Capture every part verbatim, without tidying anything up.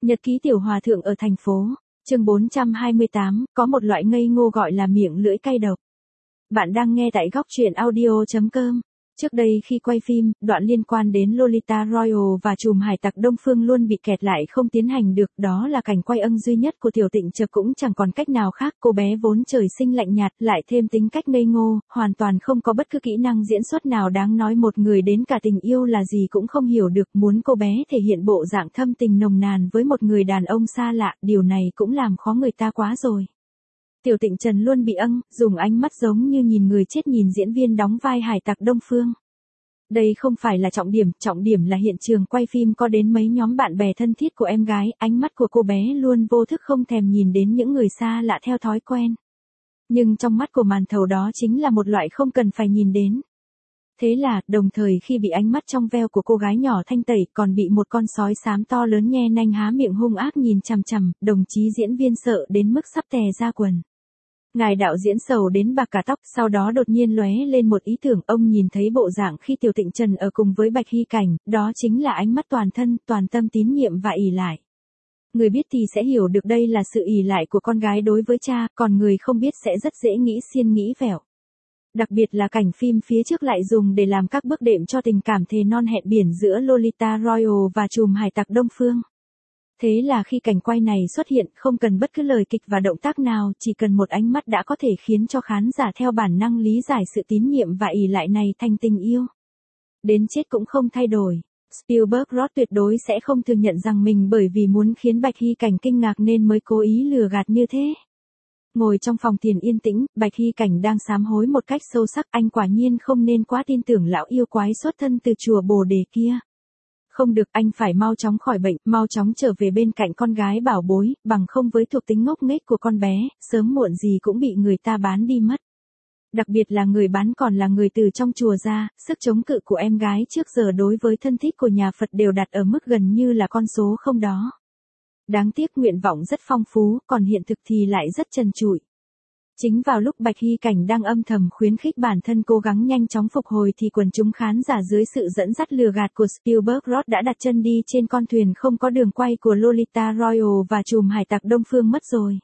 Nhật ký tiểu hòa thượng ở thành phố. Chương bốn trăm hai mươi tám, có một loại ngây ngô gọi là miệng lưỡi cay độc. Bạn đang nghe tại góc truyện audio chấm com. Trước đây khi quay phim, đoạn liên quan đến Lolita Royal và trùm hải tặc Đông Phương luôn bị kẹt lại không tiến hành được, đó là cảnh quay ưng duy nhất của Tiểu Tịnh Chập cũng chẳng còn cách nào khác, cô bé vốn trời sinh lạnh nhạt, lại thêm tính cách ngây ngô, hoàn toàn không có bất cứ kỹ năng diễn xuất nào đáng nói, một người đến cả tình yêu là gì cũng không hiểu được, muốn cô bé thể hiện bộ dạng thâm tình nồng nàn với một người đàn ông xa lạ, điều này cũng làm khó người ta quá rồi. Tiểu Tịnh Trần luôn bị âng, dùng ánh mắt giống như nhìn người chết nhìn diễn viên đóng vai hải tặc Đông Phương. Đây không phải là trọng điểm, trọng điểm là hiện trường quay phim có đến mấy nhóm bạn bè thân thiết của em gái, ánh mắt của cô bé luôn vô thức không thèm nhìn đến những người xa lạ theo thói quen. Nhưng trong mắt của màn thầu đó chính là một loại không cần phải nhìn đến. Thế là, đồng thời khi bị ánh mắt trong veo của cô gái nhỏ thanh tẩy, còn bị một con sói xám to lớn nhe nanh há miệng hung ác nhìn chằm chằm, đồng chí diễn viên sợ đến mức sắp tè ra quần. Ngài đạo diễn sầu đến bạc cả tóc, sau đó đột nhiên lóe lên một ý tưởng, ông nhìn thấy bộ dạng khi Tiểu Tịnh Trần ở cùng với Bạch Hy Cảnh, đó chính là ánh mắt toàn thân, toàn tâm tín nhiệm và ỷ lại. Người biết thì sẽ hiểu được đây là sự ỷ lại của con gái đối với cha, còn người không biết sẽ rất dễ nghĩ xiên nghĩ vẹo. Đặc biệt là cảnh phim phía trước lại dùng để làm các bước đệm cho tình cảm thề non hẹn biển giữa Lolita Royal và trùm hải tặc Đông Phương. Thế là khi cảnh quay này xuất hiện, không cần bất cứ lời kịch và động tác nào, chỉ cần một ánh mắt đã có thể khiến cho khán giả theo bản năng lý giải sự tín nhiệm và ỷ lại này thành tình yêu. Đến chết cũng không thay đổi. Spielberg Roth tuyệt đối sẽ không thừa nhận rằng mình bởi vì muốn khiến Bạch Hy Cảnh kinh ngạc nên mới cố ý lừa gạt như thế. Ngồi trong phòng tiền yên tĩnh, Bạch Hy Cảnh đang sám hối một cách sâu sắc, anh quả nhiên không nên quá tin tưởng lão yêu quái xuất thân từ chùa Bồ Đề kia. Không được, anh phải mau chóng khỏi bệnh, mau chóng trở về bên cạnh con gái bảo bối, bằng không với thuộc tính ngốc nghếch của con bé, sớm muộn gì cũng bị người ta bán đi mất. Đặc biệt là người bán còn là người từ trong chùa ra, sức chống cự của em gái trước giờ đối với thân thích của nhà Phật đều đặt ở mức gần như là con số không đó. Đáng tiếc nguyện vọng rất phong phú, còn hiện thực thì lại rất trần trụi. Chính vào lúc Bạch Hy Cảnh đang âm thầm khuyến khích bản thân cố gắng nhanh chóng phục hồi thì quần chúng khán giả dưới sự dẫn dắt lừa gạt của Spielberg Roth đã đặt chân đi trên con thuyền không có đường quay của Lolita Royal và trùm hải tặc Đông Phương mất rồi.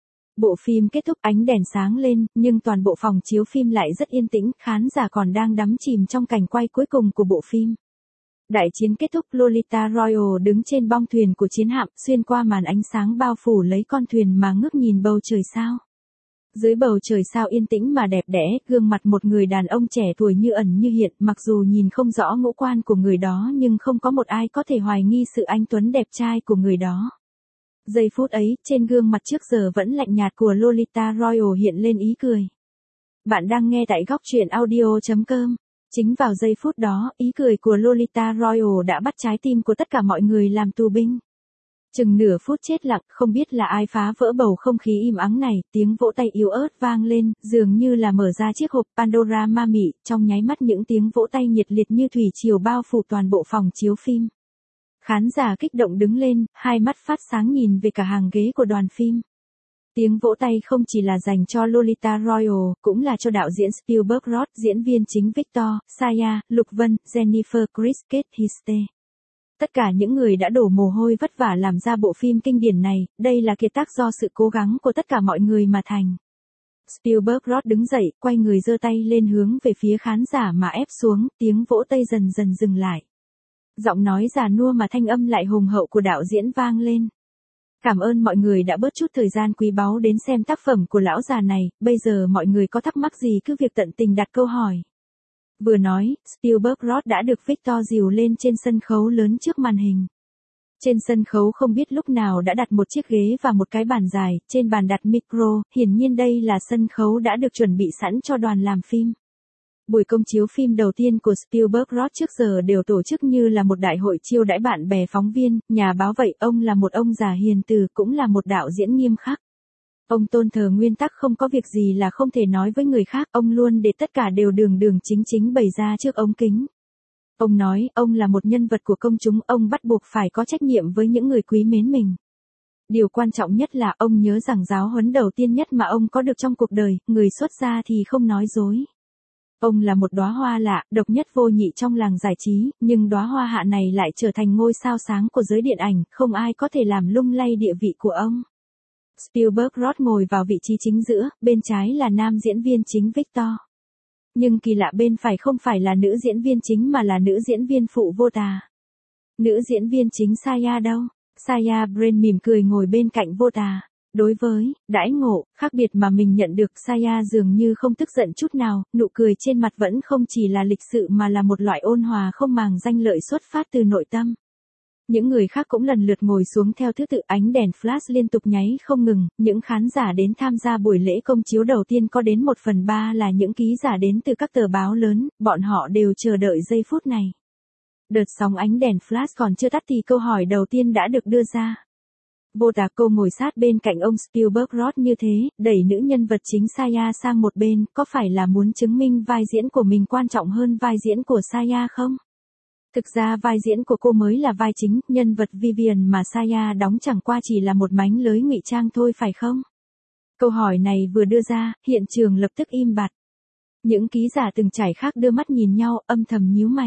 Bộ phim kết thúc, ánh đèn sáng lên, nhưng toàn bộ phòng chiếu phim lại rất yên tĩnh, khán giả còn đang đắm chìm trong cảnh quay cuối cùng của bộ phim. Đại chiến kết thúc, Lolita Royal đứng trên bong thuyền của chiến hạm, xuyên qua màn ánh sáng bao phủ lấy con thuyền mà ngước nhìn bầu trời sao. Dưới bầu trời sao yên tĩnh mà đẹp đẽ, gương mặt một người đàn ông trẻ tuổi như ẩn như hiện, mặc dù nhìn không rõ ngũ quan của người đó nhưng không có một ai có thể hoài nghi sự anh tuấn đẹp trai của người đó. Giây phút ấy, trên gương mặt trước giờ vẫn lạnh nhạt của Lolita Royal hiện lên ý cười. Bạn đang nghe tại góc truyện audio chấm com. Chính vào giây phút đó, ý cười của Lolita Royal đã bắt trái tim của tất cả mọi người làm tù binh. Chừng nửa phút chết lặng, không biết là ai phá vỡ bầu không khí im ắng này, tiếng vỗ tay yếu ớt vang lên, dường như là mở ra chiếc hộp Pandora ma mị, trong nháy mắt những tiếng vỗ tay nhiệt liệt như thủy triều bao phủ toàn bộ phòng chiếu phim. Khán giả kích động đứng lên, hai mắt phát sáng nhìn về cả hàng ghế của đoàn phim. Tiếng vỗ tay không chỉ là dành cho Lolita Royal, cũng là cho đạo diễn Spielberg Roth, diễn viên chính Victor, Saya, Lục Vân, Jennifer Chris, Kate Histe. Tất cả những người đã đổ mồ hôi vất vả làm ra bộ phim kinh điển này, đây là kiệt tác do sự cố gắng của tất cả mọi người mà thành. Spielberg Roth đứng dậy, quay người giơ tay lên hướng về phía khán giả mà ép xuống, tiếng vỗ tay dần dần dừng lại. Giọng nói già nua mà thanh âm lại hùng hậu của đạo diễn vang lên. Cảm ơn mọi người đã bớt chút thời gian quý báu đến xem tác phẩm của lão già này, bây giờ mọi người có thắc mắc gì cứ việc tận tình đặt câu hỏi. Vừa nói, Spielberg Roth đã được Victor dìu lên trên sân khấu lớn trước màn hình. Trên sân khấu không biết lúc nào đã đặt một chiếc ghế và một cái bàn dài, trên bàn đặt micro, hiển nhiên đây là sân khấu đã được chuẩn bị sẵn cho đoàn làm phim. Buổi công chiếu phim đầu tiên của Spielberg Roth trước giờ đều tổ chức như là một đại hội chiêu đãi bạn bè phóng viên, nhà báo vậy, ông là một ông già hiền từ, cũng là một đạo diễn nghiêm khắc. Ông tôn thờ nguyên tắc không có việc gì là không thể nói với người khác, ông luôn để tất cả đều đường đường chính chính bày ra trước ống kính. Ông nói, ông là một nhân vật của công chúng, ông bắt buộc phải có trách nhiệm với những người quý mến mình. Điều quan trọng nhất là ông nhớ rằng giáo huấn đầu tiên nhất mà ông có được trong cuộc đời, người xuất gia thì không nói dối. Ông là một đóa hoa lạ, độc nhất vô nhị trong làng giải trí, nhưng đóa hoa hạ này lại trở thành ngôi sao sáng của giới điện ảnh, không ai có thể làm lung lay địa vị của ông. Spielberg Roth ngồi vào vị trí chính giữa, bên trái là nam diễn viên chính Victor. Nhưng kỳ lạ bên phải không phải là nữ diễn viên chính mà là nữ diễn viên phụ Vota. Nữ diễn viên chính Saya đâu? Saya Brain mỉm cười ngồi bên cạnh Vota. Đối với đãi ngộ khác biệt mà mình nhận được, Saya dường như không tức giận chút nào, nụ cười trên mặt vẫn không chỉ là lịch sự mà là một loại ôn hòa không màng danh lợi xuất phát từ nội tâm. Những người khác cũng lần lượt ngồi xuống theo thứ tự, ánh đèn flash liên tục nháy không ngừng, những khán giả đến tham gia buổi lễ công chiếu đầu tiên có đến một phần ba là những ký giả đến từ các tờ báo lớn, bọn họ đều chờ đợi giây phút này. Đợt sóng ánh đèn flash còn chưa tắt thì câu hỏi đầu tiên đã được đưa ra. Vota cô ngồi sát bên cạnh ông Spielberg Roth như thế, đẩy nữ nhân vật chính Saya sang một bên, có phải là muốn chứng minh vai diễn của mình quan trọng hơn vai diễn của Saya không? Thực ra vai diễn của cô mới là vai chính, nhân vật Vivian mà Saya đóng chẳng qua chỉ là một mánh lới ngụy trang thôi phải không? Câu hỏi này vừa đưa ra, hiện trường lập tức im bặt. Những ký giả từng trải khác đưa mắt nhìn nhau, âm thầm nhíu mày.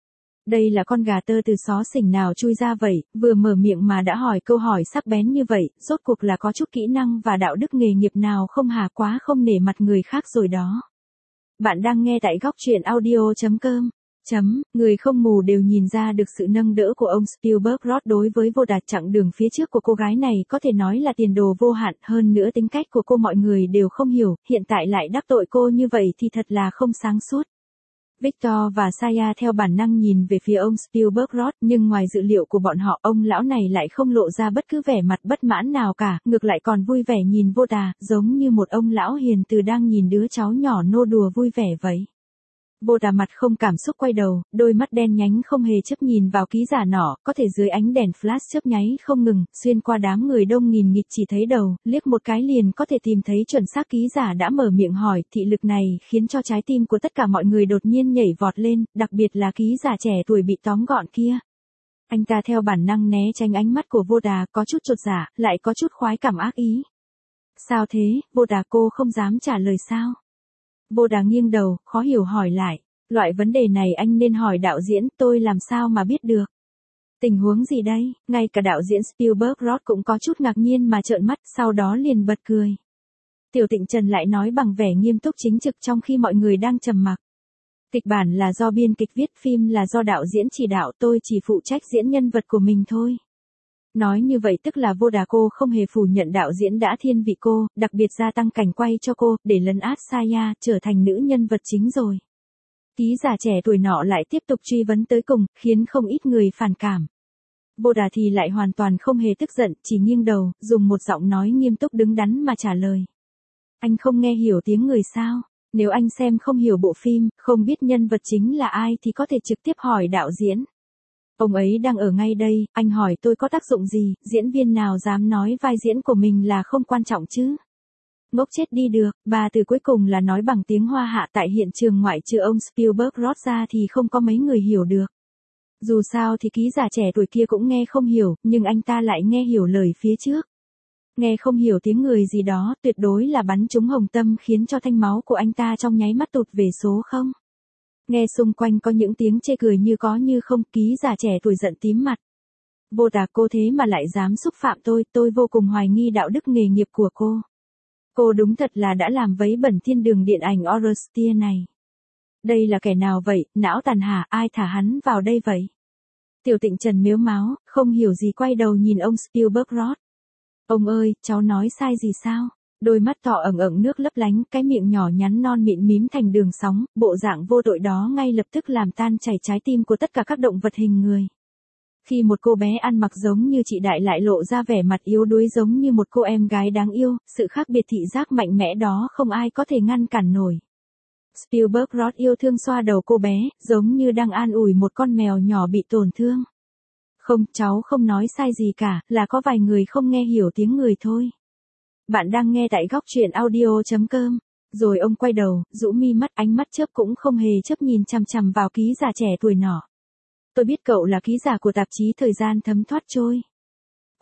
Đây là con gà tơ từ xó xỉnh nào chui ra vậy, vừa mở miệng mà đã hỏi câu hỏi sắc bén như vậy, rốt cuộc là có chút kỹ năng và đạo đức nghề nghiệp nào không hả, quá không nể mặt người khác rồi đó. Bạn đang nghe tại góc truyện audio chấm com. Chấm, người không mù đều nhìn ra được sự nâng đỡ của ông Spielberg Roth đối với Vota. Chặng đường phía trước của cô gái này có thể nói là tiền đồ vô hạn, hơn nữa tính cách của cô mọi người đều không hiểu, hiện tại lại đắc tội cô như vậy thì thật là không sáng suốt. Victor và Saya theo bản năng nhìn về phía ông Spielberg Roth, nhưng ngoài dự liệu của bọn họ, ông lão này lại không lộ ra bất cứ vẻ mặt bất mãn nào cả, ngược lại còn vui vẻ nhìn Vota, giống như một ông lão hiền từ đang nhìn đứa cháu nhỏ nô đùa vui vẻ vậy. Vota mặt không cảm xúc quay đầu, đôi mắt đen nhánh không hề chấp nhìn vào ký giả nọ, có thể dưới ánh đèn flash chớp nháy không ngừng, xuyên qua đám người đông nghìn nghịt chỉ thấy đầu, liếc một cái liền có thể tìm thấy chuẩn xác ký giả đã mở miệng hỏi, thị lực này khiến cho trái tim của tất cả mọi người đột nhiên nhảy vọt lên, đặc biệt là ký giả trẻ tuổi bị tóm gọn kia. Anh ta theo bản năng né tránh ánh mắt của Vota, có chút chột dạ, lại có chút khoái cảm ác ý. Sao thế, Vota, cô không dám trả lời sao? Vota nghiêng đầu, khó hiểu hỏi lại, loại vấn đề này anh nên hỏi đạo diễn, tôi làm sao mà biết được. Tình huống gì đây? Ngay cả đạo diễn Spielberg Roth cũng có chút ngạc nhiên mà trợn mắt, sau đó liền bật cười. Tiểu Tịnh Trần lại nói bằng vẻ nghiêm túc chính trực trong khi mọi người đang trầm mặc. Kịch bản là do biên kịch viết, phim là do đạo diễn chỉ đạo, tôi chỉ phụ trách diễn nhân vật của mình thôi. Nói như vậy tức là Vota cô không hề phủ nhận đạo diễn đã thiên vị cô, đặc biệt gia tăng cảnh quay cho cô, để lấn át Saya, trở thành nữ nhân vật chính rồi. Ký giả trẻ tuổi nọ lại tiếp tục truy vấn tới cùng, khiến không ít người phản cảm. Vota thì lại hoàn toàn không hề tức giận, chỉ nghiêng đầu, dùng một giọng nói nghiêm túc đứng đắn mà trả lời. Anh không nghe hiểu tiếng người sao? Nếu anh xem không hiểu bộ phim, không biết nhân vật chính là ai thì có thể trực tiếp hỏi đạo diễn. Ông ấy đang ở ngay đây, anh hỏi tôi có tác dụng gì, diễn viên nào dám nói vai diễn của mình là không quan trọng chứ? Ngốc chết đi được, ba từ cuối cùng là nói bằng tiếng Hoa hạ, tại hiện trường ngoại trừ ông Spielberg Roth ra thì không có mấy người hiểu được. Dù sao thì ký giả trẻ tuổi kia cũng nghe không hiểu, nhưng anh ta lại nghe hiểu lời phía trước. Nghe không hiểu tiếng người gì đó, tuyệt đối là bắn trúng hồng tâm khiến cho thanh máu của anh ta trong nháy mắt tụt về số không. Nghe xung quanh có những tiếng chê cười như có như không, ký giả trẻ tuổi giận tím mặt. Vota, cô thế mà lại dám xúc phạm tôi, tôi vô cùng hoài nghi đạo đức nghề nghiệp của cô. Cô đúng thật là đã làm vấy bẩn thiên đường điện ảnh Orostia này. Đây là kẻ nào vậy, não tàn hả, ai thả hắn vào đây vậy? Tiểu Tịnh Trần mếu máo, không hiểu gì quay đầu nhìn ông Spielberg Roth. Ông ơi, cháu nói sai gì sao? Đôi mắt to ẩn ẩn nước lấp lánh, cái miệng nhỏ nhắn non mịn mím thành đường sóng, bộ dạng vô tội đó ngay lập tức làm tan chảy trái tim của tất cả các động vật hình người. Khi một cô bé ăn mặc giống như chị Đại lại lộ ra vẻ mặt yếu đuối giống như một cô em gái đáng yêu, sự khác biệt thị giác mạnh mẽ đó không ai có thể ngăn cản nổi. Spielberg Roth yêu thương xoa đầu cô bé, giống như đang an ủi một con mèo nhỏ bị tổn thương. Không, cháu không nói sai gì cả, là có vài người không nghe hiểu tiếng người thôi. Bạn đang nghe tại góc truyện audio chấm com. Rồi ông quay đầu, rũ mi mắt, ánh mắt chớp cũng không hề chớp nhìn chằm chằm vào ký giả trẻ tuổi nọ. Tôi biết cậu là ký giả của tạp chí Thời gian thấm thoát trôi.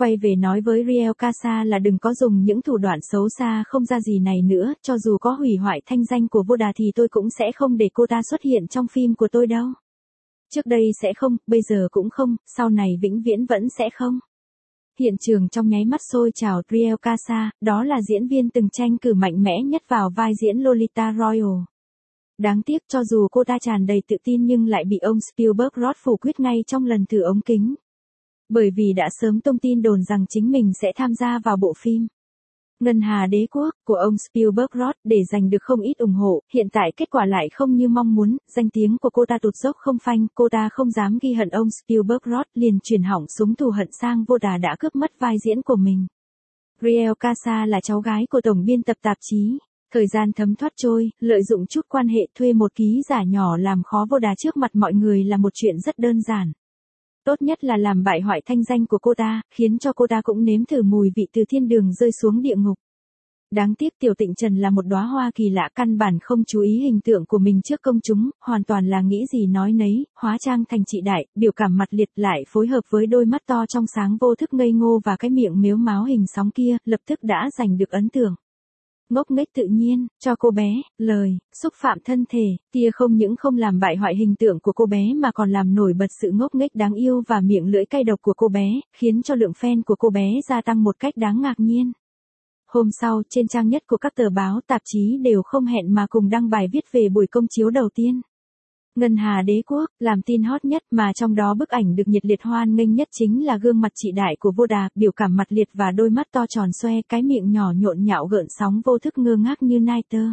quay về nói với Riel Casa là đừng có dùng những thủ đoạn xấu xa không ra gì này nữa, cho dù có hủy hoại thanh danh của Voda thì tôi cũng sẽ không để cô ta xuất hiện trong phim của tôi đâu. Trước đây sẽ không, bây giờ cũng không, sau này vĩnh viễn vẫn sẽ không. Hiện trường trong nháy mắt sôi trào. Riel Casa, đó là diễn viên từng tranh cử mạnh mẽ nhất vào vai diễn Lolita Royal. Đáng tiếc cho dù cô ta tràn đầy tự tin nhưng lại bị ông Spielberg rót phủ quyết ngay trong lần thử ống kính. Bởi vì đã sớm tung tin đồn rằng chính mình sẽ tham gia vào bộ phim Ngân Hà Đế Quốc của ông Spielberg rót để giành được không ít ủng hộ, hiện tại kết quả lại không như mong muốn, danh tiếng của cô ta tụt dốc không phanh, cô ta không dám ghi hận ông Spielberg rót liền chuyển hỏng súng thù hận sang Voda đã cướp mất vai diễn của mình. Riel Casa là cháu gái của tổng biên tập tạp chí. Thời gian thấm thoát trôi, lợi dụng chút quan hệ thuê một ký giả nhỏ làm khó Voda trước mặt mọi người là một chuyện rất đơn giản. Tốt nhất là làm bại hoại thanh danh của cô ta, khiến cho cô ta cũng nếm thử mùi vị từ thiên đường rơi xuống địa ngục. Đáng tiếc Tiểu Tịnh Trần là một đóa hoa kỳ lạ, căn bản không chú ý hình tượng của mình trước công chúng, hoàn toàn là nghĩ gì nói nấy, hóa trang thành chị đại, biểu cảm mặt liệt lại phối hợp với đôi mắt to trong sáng vô thức ngây ngô và cái miệng mếu máo hình sóng kia, lập tức đã giành được ấn tượng. Ngốc nghếch tự nhiên, cho cô bé, lời, xúc phạm thân thể, tia không những không làm bại hoại hình tượng của cô bé mà còn làm nổi bật sự ngốc nghếch đáng yêu và miệng lưỡi cay độc của cô bé, khiến cho lượng fan của cô bé gia tăng một cách đáng ngạc nhiên. Hôm sau, trên trang nhất của các tờ báo tạp chí đều không hẹn mà cùng đăng bài viết về buổi công chiếu đầu tiên. Ngân Hà Đế Quốc, làm tin hot nhất mà trong đó bức ảnh được nhiệt liệt hoan nghênh nhất chính là gương mặt chị đại của Voda, biểu cảm mặt liệt và đôi mắt to tròn xoe, cái miệng nhỏ nhộn nhạo gợn sóng vô thức ngơ ngác như nai tơ.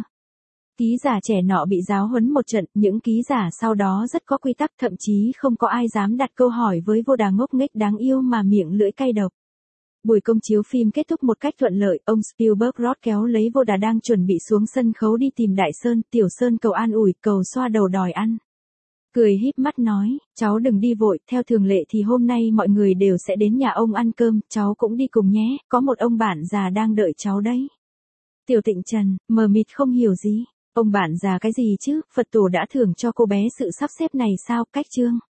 Ký giả trẻ nọ bị giáo huấn một trận, những ký giả sau đó rất có quy tắc, thậm chí không có ai dám đặt câu hỏi với Voda ngốc nghếch đáng yêu mà miệng lưỡi cay độc. Buổi công chiếu phim kết thúc một cách thuận lợi, ông Spielberg rót kéo lấy Voda đang chuẩn bị xuống sân khấu đi tìm Đại Sơn, Tiểu Sơn cầu an ủi, cầu xoa đầu đòi ăn. Cười híp mắt nói, cháu đừng đi vội, theo thường lệ thì hôm nay mọi người đều sẽ đến nhà ông ăn cơm, cháu cũng đi cùng nhé, có một ông bạn già đang đợi cháu đấy. Tiểu Tịnh Trần, mờ mịt không hiểu gì, ông bạn già cái gì chứ, Phật tổ đã thưởng cho cô bé sự sắp xếp này sao, cách chương.